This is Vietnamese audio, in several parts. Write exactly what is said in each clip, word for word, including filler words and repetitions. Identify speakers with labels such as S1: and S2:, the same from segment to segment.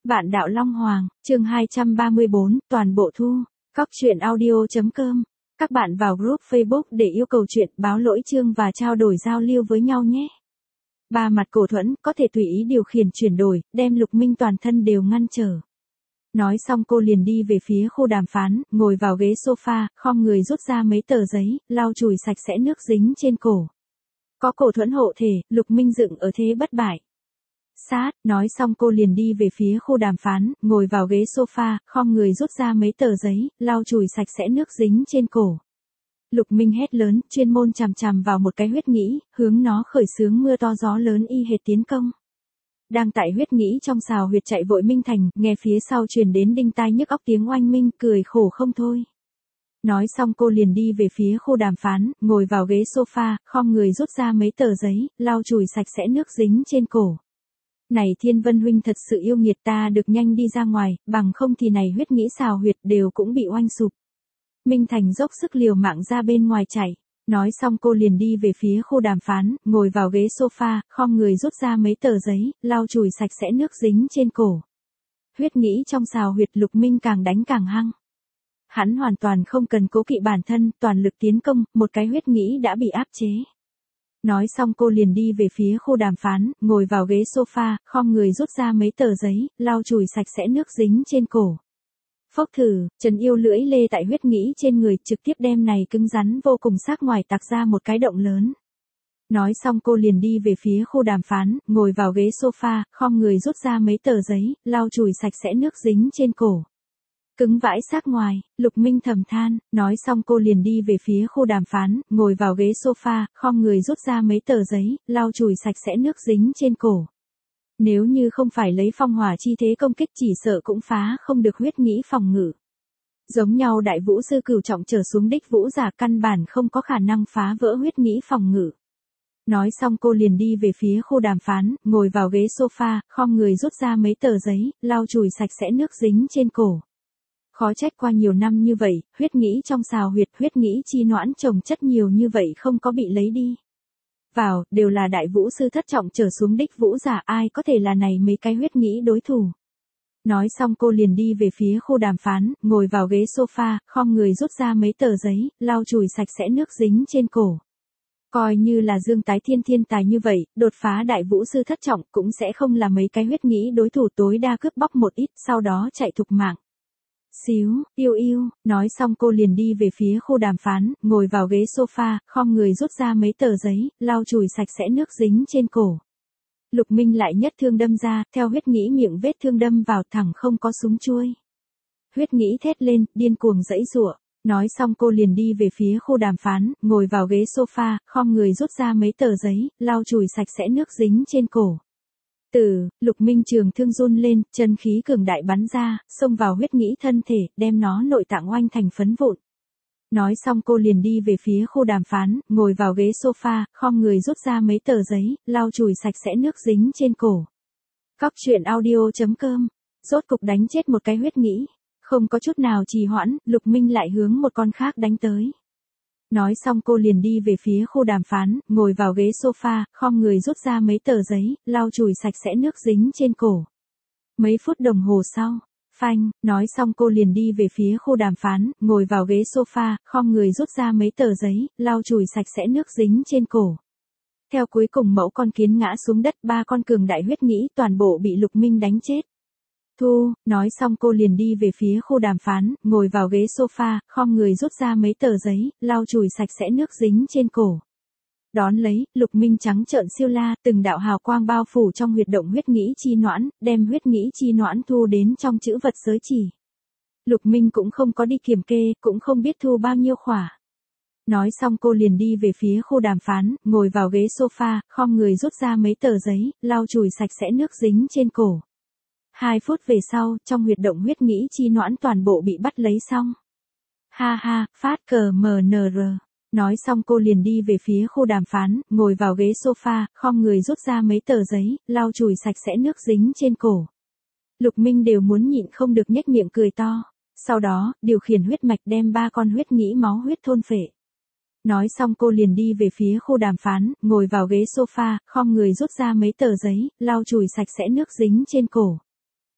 S1: Vạn Đạo Long Hoàng, chương hai trăm ba mươi bốn, toàn bộ thu. Cóc truyện audio.com. Các bạn vào group Facebook để yêu cầu chuyện, báo lỗi chương và trao đổi giao lưu với nhau nhé. Ba mặt cổ thuẫn, có thể tùy ý điều khiển chuyển đổi, đem Lục Minh toàn thân đều ngăn trở. Nói xong cô liền đi về phía khu đàm phán, ngồi vào ghế sofa, khom người rút ra mấy tờ giấy, lau chùi sạch sẽ nước dính trên cổ. Có cổ thuẫn hộ thể, Lục Minh dựng ở thế bất bại. Sát, nói xong cô liền đi về phía khu đàm phán, ngồi vào ghế sofa, khom người rút ra mấy tờ giấy, lau chùi sạch sẽ nước dính trên cổ. Lục Minh hét lớn, chuyên môn chằm chằm vào một cái huyết nghĩ, hướng nó khởi xướng mưa to gió lớn y hệt tiến công. Đang tại huyết nghĩ trong xào huyệt chạy vội Minh Thành, nghe phía sau truyền đến đinh tai nhức óc tiếng oanh minh, cười khổ không thôi. Nói xong cô liền đi về phía khu đàm phán, ngồi vào ghế sofa, khom người rút ra mấy tờ giấy, lau chùi sạch sẽ nước dính trên cổ. Này Thiên Vân huynh thật sự yêu nghiệt, ta được nhanh đi ra ngoài, bằng không thì này huyết nghĩ xào huyệt đều cũng bị oanh sụp. Minh Thành dốc sức liều mạng ra bên ngoài chạy. Nói xong cô liền đi về phía khu đàm phán, ngồi vào ghế sofa, khom người rút ra mấy tờ giấy, lau chùi sạch sẽ nước dính trên cổ. Huyết nghĩ trong xào huyệt, Lục Minh càng đánh càng hăng. Hắn hoàn toàn không cần cố kỵ bản thân, toàn lực tiến công, một cái huyết nghĩ đã bị áp chế. Nói xong cô liền đi về phía khu đàm phán, ngồi vào ghế sofa, khom người rút ra mấy tờ giấy, lau chùi sạch sẽ nước dính trên cổ. Phốc thử, Trần Yêu lưỡi lê tại huyết nghĩ trên người, trực tiếp đem này cứng rắn vô cùng xác ngoài tạc ra một cái động lớn. Nói xong cô liền đi về phía khu đàm phán, ngồi vào ghế sofa, khom người rút ra mấy tờ giấy, lau chùi sạch sẽ nước dính trên cổ. Cứng vãi xác ngoài, Lục Minh thầm than, nói xong cô liền đi về phía khu đàm phán, ngồi vào ghế sofa, khom người rút ra mấy tờ giấy, lau chùi sạch sẽ nước dính trên cổ. Nếu như không phải lấy phong hỏa chi thế công kích chỉ sợ cũng phá không được huyết nghĩ phòng ngự. Giống nhau đại vũ sư cửu trọng trở xuống đích vũ giả căn bản không có khả năng phá vỡ huyết nghĩ phòng ngự. Nói xong cô liền đi về phía khu đàm phán, ngồi vào ghế sofa, khom người rút ra mấy tờ giấy, lau chùi sạch sẽ nước dính trên cổ. Khó trách qua nhiều năm như vậy, huyết nghĩ trong xào huyệt, huyết nghĩ chi noãn trồng chất nhiều như vậy không có bị lấy đi. Vào, đều là đại vũ sư thất trọng trở xuống đích vũ giả, ai có thể là này mấy cái huyết nghĩ đối thủ. Nói xong cô liền đi về phía khu đàm phán, ngồi vào ghế sofa, khom người rút ra mấy tờ giấy, lau chùi sạch sẽ nước dính trên cổ. Coi như là Dương Tái Thiên thiên tài như vậy, đột phá đại vũ sư thất trọng cũng sẽ không là mấy cái huyết nghĩ đối thủ, tối đa cướp bóc một ít, sau đó chạy thục mạng. Xíu, yêu yêu, nói xong cô liền đi về phía khu đàm phán, ngồi vào ghế sofa, khom người rút ra mấy tờ giấy, lau chùi sạch sẽ nước dính trên cổ. Lục Minh lại nhất thương đâm ra, theo huyết nghĩ miệng vết thương đâm vào, thẳng không có súng chuôi. Huyết nghĩ thét lên, điên cuồng giãy giụa. Nói xong cô liền đi về phía khu đàm phán, ngồi vào ghế sofa, khom người rút ra mấy tờ giấy, lau chùi sạch sẽ nước dính trên cổ. Từ, Lục Minh trường thương run lên, chân khí cường đại bắn ra, xông vào huyết nghĩ thân thể, đem nó nội tạng oanh thành phấn vụn. Nói xong cô liền đi về phía khu đàm phán, ngồi vào ghế sofa, khom người rút ra mấy tờ giấy, lau chùi sạch sẽ nước dính trên cổ. Cóc truyện audio.com. Rốt cục đánh chết một cái huyết nghĩ. Không có chút nào trì hoãn, Lục Minh lại hướng một con khác đánh tới. Nói xong cô liền đi về phía khu đàm phán, ngồi vào ghế sofa, khom người rút ra mấy tờ giấy, lau chùi sạch sẽ nước dính trên cổ. Mấy phút đồng hồ sau, phanh, nói xong cô liền đi về phía khu đàm phán, ngồi vào ghế sofa, khom người rút ra mấy tờ giấy, lau chùi sạch sẽ nước dính trên cổ. Theo cuối cùng mẫu con kiến ngã xuống đất, ba con cường đại huyết nghĩ toàn bộ bị Lục Minh đánh chết. Thu, nói xong cô liền đi về phía khu đàm phán, ngồi vào ghế sofa, khom người rút ra mấy tờ giấy, lau chùi sạch sẽ nước dính trên cổ. Đón lấy, Lục Minh trắng trợn siêu la, từng đạo hào quang bao phủ trong huyệt động huyết nghĩ chi noãn, đem huyết nghĩ chi noãn thu đến trong chữ vật giới chỉ. Lục Minh cũng không có đi kiểm kê, cũng không biết thu bao nhiêu khỏa. Nói xong cô liền đi về phía khu đàm phán, ngồi vào ghế sofa, khom người rút ra mấy tờ giấy, lau chùi sạch sẽ nước dính trên cổ. Hai phút về sau, trong huyệt động huyết nghĩ chi noãn toàn bộ bị bắt lấy xong. Ha ha, phát cờ mờ nờ rờ. Nói xong cô liền đi về phía khu đàm phán, ngồi vào ghế sofa, khom người rút ra mấy tờ giấy, lau chùi sạch sẽ nước dính trên cổ. Lục Minh đều muốn nhịn không được nhếch miệng cười to. Sau đó, điều khiển huyết mạch đem ba con huyết nghĩ máu huyết thôn phệ. Nói xong cô liền đi về phía khu đàm phán, ngồi vào ghế sofa, khom người rút ra mấy tờ giấy, lau chùi sạch sẽ nước dính trên cổ.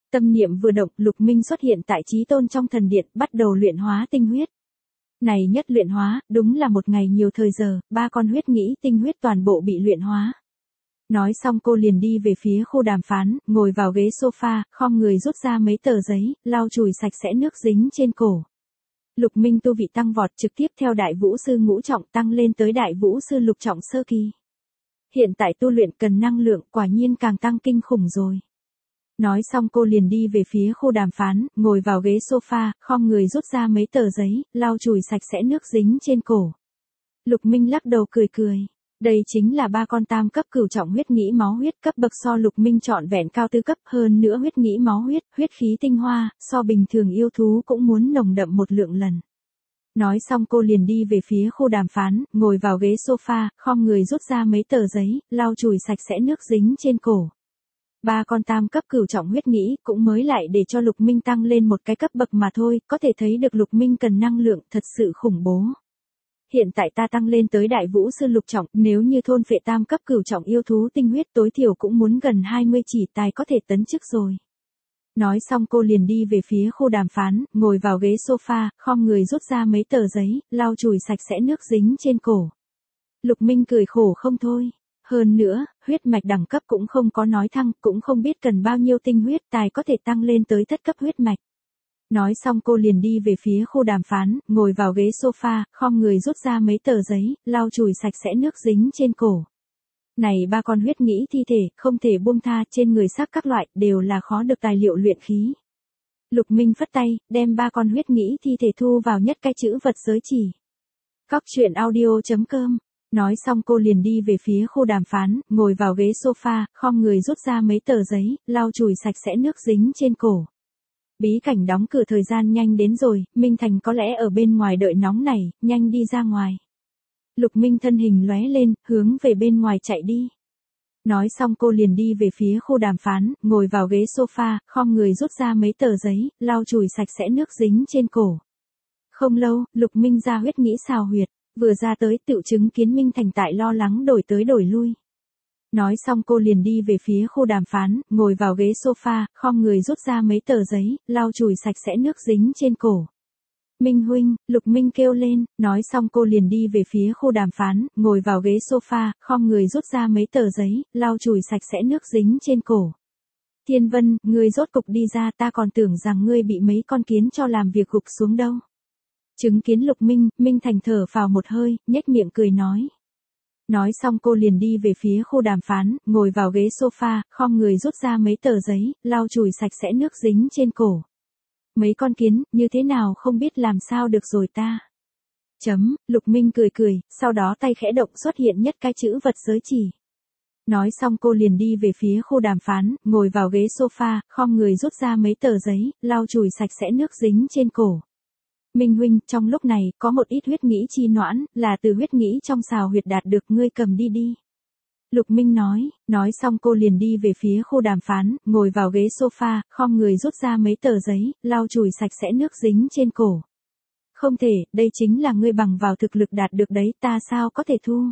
S1: Tâm niệm vừa động, Lục Minh xuất hiện tại Chí Tôn trong thần điện, bắt đầu luyện hóa tinh huyết. Này nhất luyện hóa, đúng là một ngày nhiều thời giờ, ba con huyết nghĩ tinh huyết toàn bộ bị luyện hóa. Nói xong cô liền đi về phía khu đàm phán, ngồi vào ghế sofa, khom người rút ra mấy tờ giấy, lau chùi sạch sẽ nước dính trên cổ. Lục Minh tu vị tăng vọt, trực tiếp theo đại vũ sư ngũ trọng tăng lên tới đại vũ sư lục trọng sơ kỳ. Hiện tại tu luyện cần năng lượng, quả nhiên càng tăng kinh khủng rồi. Nói xong cô liền đi về phía khu đàm phán, ngồi vào ghế sofa, khom người rút ra mấy tờ giấy, lau chùi sạch sẽ nước dính trên cổ. Lục Minh lắc đầu cười cười. Đây chính là ba con tam cấp cửu trọng huyết nghĩ máu huyết, cấp bậc so Lục Minh trọn vẹn cao tư cấp, hơn nữa huyết nghĩ máu huyết, huyết khí tinh hoa, so bình thường yêu thú cũng muốn nồng đậm một lượng lần. Nói xong cô liền đi về phía khu đàm phán, ngồi vào ghế sofa, khom người rút ra mấy tờ giấy, lau chùi sạch sẽ nước dính trên cổ. Ba con tam cấp cửu trọng huyết nghĩ cũng mới lại để cho Lục Minh tăng lên một cái cấp bậc mà thôi, có thể thấy được Lục Minh cần năng lượng thật sự khủng bố. Hiện tại ta tăng lên tới đại vũ sư lục trọng, nếu như thôn phệ tam cấp cửu trọng yêu thú tinh huyết tối thiểu cũng muốn gần hai mươi chỉ tài có thể tấn chức rồi. Nói xong cô liền đi về phía khu đàm phán, ngồi vào ghế sofa, khom người rút ra mấy tờ giấy, lau chùi sạch sẽ nước dính trên cổ. Lục Minh cười khổ không thôi. Hơn nữa, huyết mạch đẳng cấp cũng không có nói thăng, cũng không biết cần bao nhiêu tinh huyết tài có thể tăng lên tới thất cấp huyết mạch. Nói xong cô liền đi về phía khu đàm phán, ngồi vào ghế sofa, khom người rút ra mấy tờ giấy, lau chùi sạch sẽ nước dính trên cổ. Này ba con huyết nghĩ thi thể, không thể buông tha, trên người xác các loại, đều là khó được tài liệu luyện khí. Lục Minh phất tay, đem ba con huyết nghĩ thi thể thu vào nhất cái chữ vật giới chỉ. Cóc truyện audio chấm com. Nói xong cô liền đi về phía khu đàm phán, ngồi vào ghế sofa, khom người rút ra mấy tờ giấy, lau chùi sạch sẽ nước dính trên cổ. Bí cảnh đóng cửa thời gian nhanh đến rồi, Minh Thành có lẽ ở bên ngoài đợi nóng này, nhanh đi ra ngoài. Lục Minh thân hình lóe lên, hướng về bên ngoài chạy đi. Nói xong cô liền đi về phía khu đàm phán, ngồi vào ghế sofa, khom người rút ra mấy tờ giấy, lau chùi sạch sẽ nước dính trên cổ. Không lâu, Lục Minh ra huyết nghĩ xào huyệt, vừa ra tới tự chứng kiến Minh Thành tại lo lắng đổi tới đổi lui. Nói xong cô liền đi về phía khu đàm phán, ngồi vào ghế sofa, khom người rút ra mấy tờ giấy, lau chùi sạch sẽ nước dính trên cổ. Minh huynh, Lục Minh kêu lên, nói xong cô liền đi về phía khu đàm phán, ngồi vào ghế sofa, khom người rút ra mấy tờ giấy, lau chùi sạch sẽ nước dính trên cổ. Thiên Vân, ngươi rốt cục đi ra, ta còn tưởng rằng ngươi bị mấy con kiến cho làm việc gục xuống đâu. Chứng kiến Lục Minh, Minh Thành thở phào một hơi, nhếch miệng cười nói. Nói xong cô liền đi về phía khu đàm phán, ngồi vào ghế sofa, khom người rút ra mấy tờ giấy, lau chùi sạch sẽ nước dính trên cổ. Mấy con kiến, như thế nào không biết làm sao được rồi ta. Chấm, Lục Minh cười cười, sau đó tay khẽ động xuất hiện nhất cái chữ vật giới chỉ. Nói xong cô liền đi về phía khu đàm phán, ngồi vào ghế sofa, khom người rút ra mấy tờ giấy, lau chùi sạch sẽ nước dính trên cổ. Minh huynh, trong lúc này, có một ít huyết nghĩ chi noãn, là từ huyết nghĩ trong xào huyệt đạt được, ngươi cầm đi đi. Lục Minh nói, nói xong cô liền đi về phía khu đàm phán, ngồi vào ghế sofa, khom người rút ra mấy tờ giấy, lau chùi sạch sẽ nước dính trên cổ. Không thể, đây chính là ngươi bằng vào thực lực đạt được đấy, ta sao có thể thu.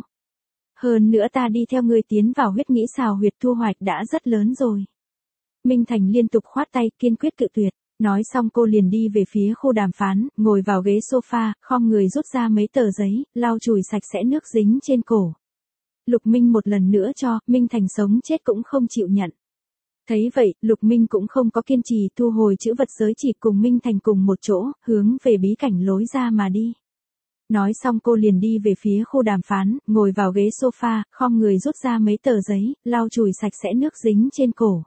S1: Hơn nữa ta đi theo ngươi tiến vào huyết nghĩ xào huyệt thu hoạch đã rất lớn rồi. Minh Thành liên tục khoát tay, kiên quyết cự tuyệt. Nói xong cô liền đi về phía khu đàm phán, ngồi vào ghế sofa, khom người rút ra mấy tờ giấy, lau chùi sạch sẽ nước dính trên cổ. Lục Minh một lần nữa cho, Minh Thành sống chết cũng không chịu nhận. Thấy vậy, Lục Minh cũng không có kiên trì, thu hồi chữ vật giới chỉ cùng Minh Thành cùng một chỗ, hướng về bí cảnh lối ra mà đi. Nói xong cô liền đi về phía khu đàm phán, ngồi vào ghế sofa, khom người rút ra mấy tờ giấy, lau chùi sạch sẽ nước dính trên cổ.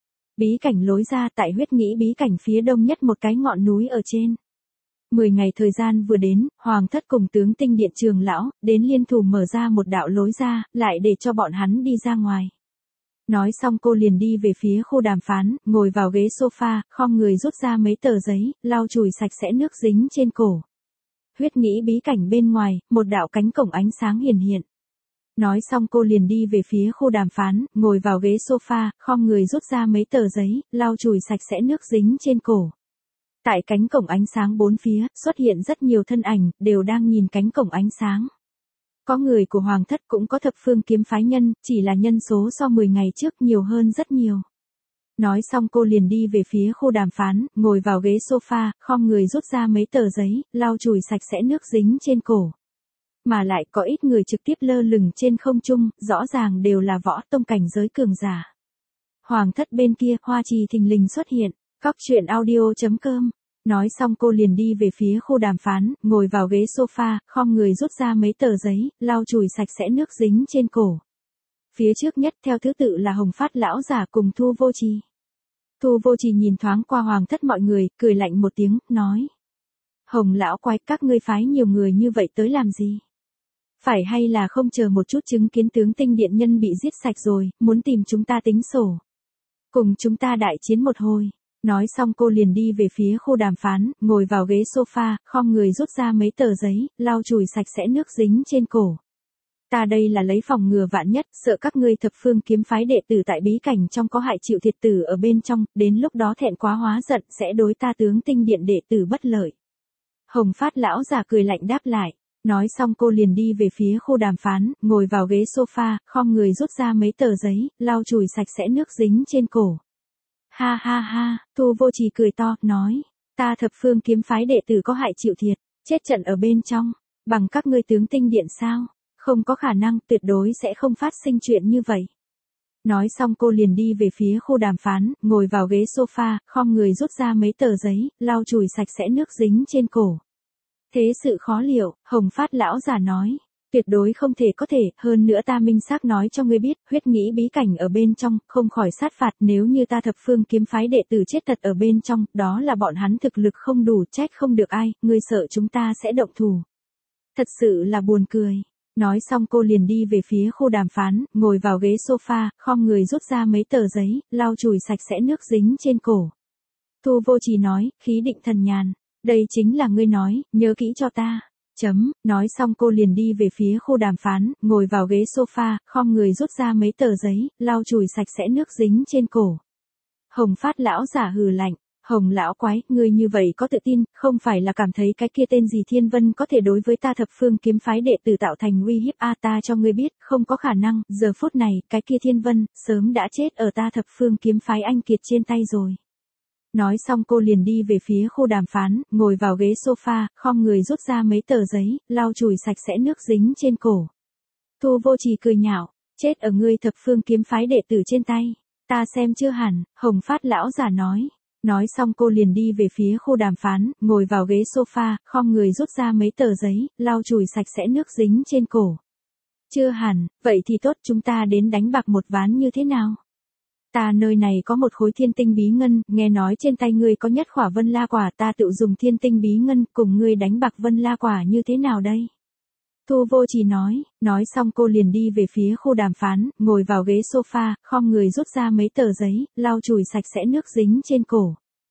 S1: Bí cảnh lối ra tại huyết nghĩ bí cảnh phía đông nhất một cái ngọn núi ở trên. Mười ngày thời gian vừa đến, Hoàng thất cùng tướng tinh điện trường lão, đến liên thủ mở ra một đạo lối ra, lại để cho bọn hắn đi ra ngoài. Nói xong cô liền đi về phía khu đàm phán, ngồi vào ghế sofa, khom người rút ra mấy tờ giấy, lau chùi sạch sẽ nước dính trên cổ. Huyết nghĩ bí cảnh bên ngoài, một đạo cánh cổng ánh sáng hiển hiện. Nói xong cô liền đi về phía khu đàm phán, ngồi vào ghế sofa, khom người rút ra mấy tờ giấy, lau chùi sạch sẽ nước dính trên cổ. Tại cánh cổng ánh sáng bốn phía, xuất hiện rất nhiều thân ảnh, đều đang nhìn cánh cổng ánh sáng. Có người của Hoàng thất cũng có thập phương kiếm phái nhân, chỉ là nhân số so mười ngày trước nhiều hơn rất nhiều. Nói xong cô liền đi về phía khu đàm phán, ngồi vào ghế sofa, khom người rút ra mấy tờ giấy, lau chùi sạch sẽ nước dính trên cổ. Mà lại có ít người trực tiếp lơ lửng trên không trung, rõ ràng đều là võ tông cảnh giới cường giả. Hoàng thất bên kia, Hoa Trì thình lình xuất hiện, cóc truyện audio chấm com. Nói xong cô liền đi về phía khu đàm phán, ngồi vào ghế sofa, khom người rút ra mấy tờ giấy, lau chùi sạch sẽ nước dính trên cổ. Phía trước nhất theo thứ tự là Hồng Phát lão giả cùng Thu Vô Trì. Thu Vô Trì nhìn thoáng qua hoàng thất mọi người, cười lạnh một tiếng, nói. Hồng lão quái, các ngươi phái nhiều người như vậy tới làm gì? Phải hay là không chờ một chút chứng kiến tướng tinh điện nhân bị giết sạch rồi, muốn tìm chúng ta tính sổ. Cùng chúng ta đại chiến một hồi. Nói xong cô liền đi về phía khu đàm phán, ngồi vào ghế sofa, khom người rút ra mấy tờ giấy, lau chùi sạch sẽ nước dính trên cổ. Ta đây là lấy phòng ngừa vạn nhất, sợ các ngươi thập phương kiếm phái đệ tử tại bí cảnh trong có hại chịu thiệt tử ở bên trong, đến lúc đó thẹn quá hóa giận sẽ đối ta tướng tinh điện đệ tử bất lợi. Hồng Phát lão giả cười lạnh đáp lại. Nói xong cô liền đi về phía khu đàm phán, ngồi vào ghế sofa, khom người rút ra mấy tờ giấy, lau chùi sạch sẽ nước dính trên cổ. Ha ha ha, Thu Vô Trì cười to, nói, ta thập phương kiếm phái đệ tử có hại chịu thiệt, chết trận ở bên trong, bằng các ngươi tướng tinh điện sao, không có khả năng, tuyệt đối sẽ không phát sinh chuyện như vậy. Nói xong cô liền đi về phía khu đàm phán, ngồi vào ghế sofa, khom người rút ra mấy tờ giấy, lau chùi sạch sẽ nước dính trên cổ. Thế sự khó liệu, Hồng Phát lão giả nói, tuyệt đối không thể có thể, hơn nữa ta minh xác nói cho ngươi biết, huyết nghĩ bí cảnh ở bên trong, không khỏi sát phạt, nếu như ta thập phương kiếm phái đệ tử chết thật ở bên trong, đó là bọn hắn thực lực không đủ, trách không được ai, ngươi sợ chúng ta sẽ động thủ. Thật sự là buồn cười. Nói xong cô liền đi về phía khu đàm phán, ngồi vào ghế sofa, khom người rút ra mấy tờ giấy, lau chùi sạch sẽ nước dính trên cổ. Thu Vô Trì nói, khí định thần nhàn. Đây chính là ngươi nói, nhớ kỹ cho ta. Chấm, nói xong cô liền đi về phía khu đàm phán, ngồi vào ghế sofa, khom người rút ra mấy tờ giấy, lau chùi sạch sẽ nước dính trên cổ. Hồng Phát lão giả hừ lạnh, Hồng lão quái, ngươi như vậy có tự tin, không phải là cảm thấy cái kia tên gì Thiên Vân có thể đối với ta thập phương kiếm phái đệ tử tạo thành uy hiếp a ta cho ngươi biết, không có khả năng, giờ phút này, cái kia Thiên Vân, sớm đã chết ở ta thập phương kiếm phái anh kiệt trên tay rồi. Nói xong cô liền đi về phía khu đàm phán, ngồi vào ghế sofa, khom người rút ra mấy tờ giấy, lau chùi sạch sẽ nước dính trên cổ. Thu Vô Trì cười nhạo, chết ở ngươi thập phương kiếm phái đệ tử trên tay. Ta xem chưa hẳn, Hồng Phát lão giả nói. Nói xong cô liền đi về phía khu đàm phán, ngồi vào ghế sofa, khom người rút ra mấy tờ giấy, lau chùi sạch sẽ nước dính trên cổ. Chưa hẳn, vậy thì tốt, chúng ta đến đánh bạc một ván như thế nào? Ta nơi này có một khối thiên tinh bí ngân, nghe nói trên tay ngươi có nhất khỏa vân la quả, ta tự dùng thiên tinh bí ngân cùng ngươi đánh bạc vân la quả như thế nào đây? Thu Vô Trì nói, nói xong cô liền đi về phía khu đàm phán, ngồi vào ghế sofa, khom người rút ra mấy tờ giấy, lau chùi sạch sẽ nước dính trên cổ.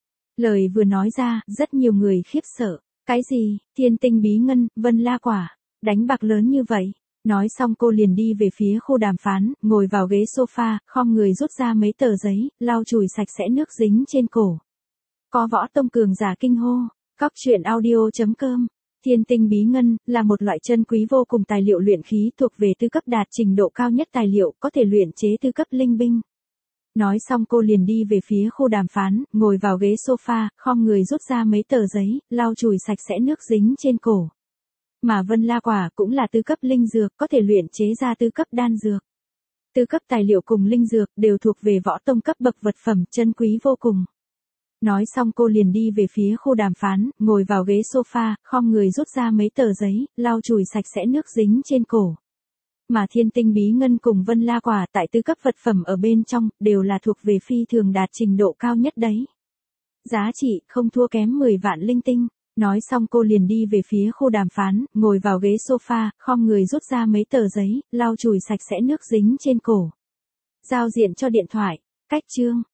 S1: Lời vừa nói ra, rất nhiều người khiếp sợ. Cái gì, thiên tinh bí ngân, vân la quả, đánh bạc lớn như vậy? Nói xong cô liền đi về phía khu đàm phán, ngồi vào ghế sofa, khom người rút ra mấy tờ giấy, lau chùi sạch sẽ nước dính trên cổ. Có võ tông cường giả kinh hô, cóc truyện audio chấm com. Thiên tinh bí ngân, là một loại chân quý vô cùng tài liệu luyện khí thuộc về tư cấp đạt trình độ cao nhất tài liệu, có thể luyện chế tư cấp linh binh. Nói xong cô liền đi về phía khu đàm phán, ngồi vào ghế sofa, khom người rút ra mấy tờ giấy, lau chùi sạch sẽ nước dính trên cổ. Mà vân la quả cũng là tư cấp linh dược, có thể luyện chế ra tư cấp đan dược. Tư cấp tài liệu cùng linh dược đều thuộc về võ tông cấp bậc vật phẩm chân quý vô cùng. Nói xong cô liền đi về phía khu đàm phán, ngồi vào ghế sofa, khom người rút ra mấy tờ giấy, lau chùi sạch sẽ nước dính trên cổ. Mà thiên tinh bí ngân cùng vân la quả tại tư cấp vật phẩm ở bên trong, đều là thuộc về phi thường đạt trình độ cao nhất đấy. Giá trị không thua kém mười vạn linh tinh. Nói xong cô liền đi về phía khu đàm phán, ngồi vào ghế sofa, khom người rút ra mấy tờ giấy, lau chùi sạch sẽ nước dính trên cổ. Giao diện cho điện thoại, cách chương.